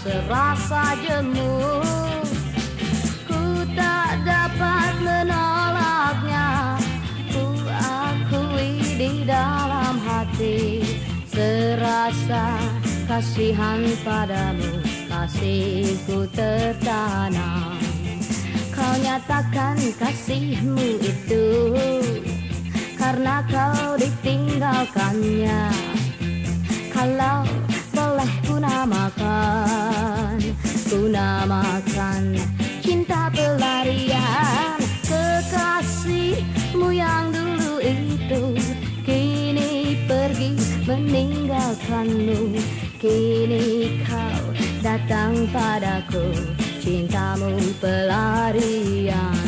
serasa jemu. Ku tak dapat menolaknya, ku akui di dalam hati serasa kasihan padamu, kasihku tertanam. Kau nyatakan kasihmu itu karena kau ditinggalkannya. Kalau boleh ku namakan cinta pelarian. Kekasihmu yang dulu itu kini pergi meninggalkanmu. Kini kau datang padaku, cintamu pelarian.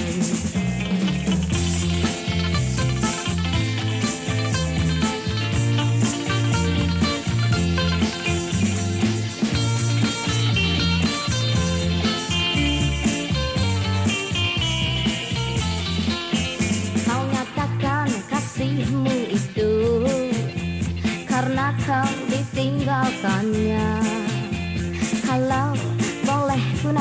Kau nyatakan kasihmu itu karena kau ditinggalkannya. Kalau boleh ku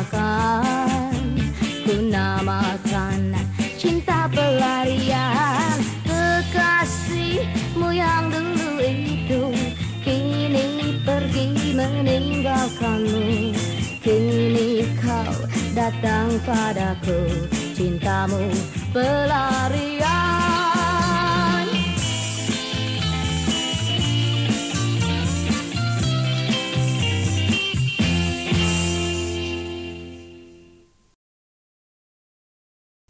namakan cinta pelarian. Kekasihmu yang dulu itu kini pergi meninggalkanmu. Kini kau datang padaku, cintamu pelarian.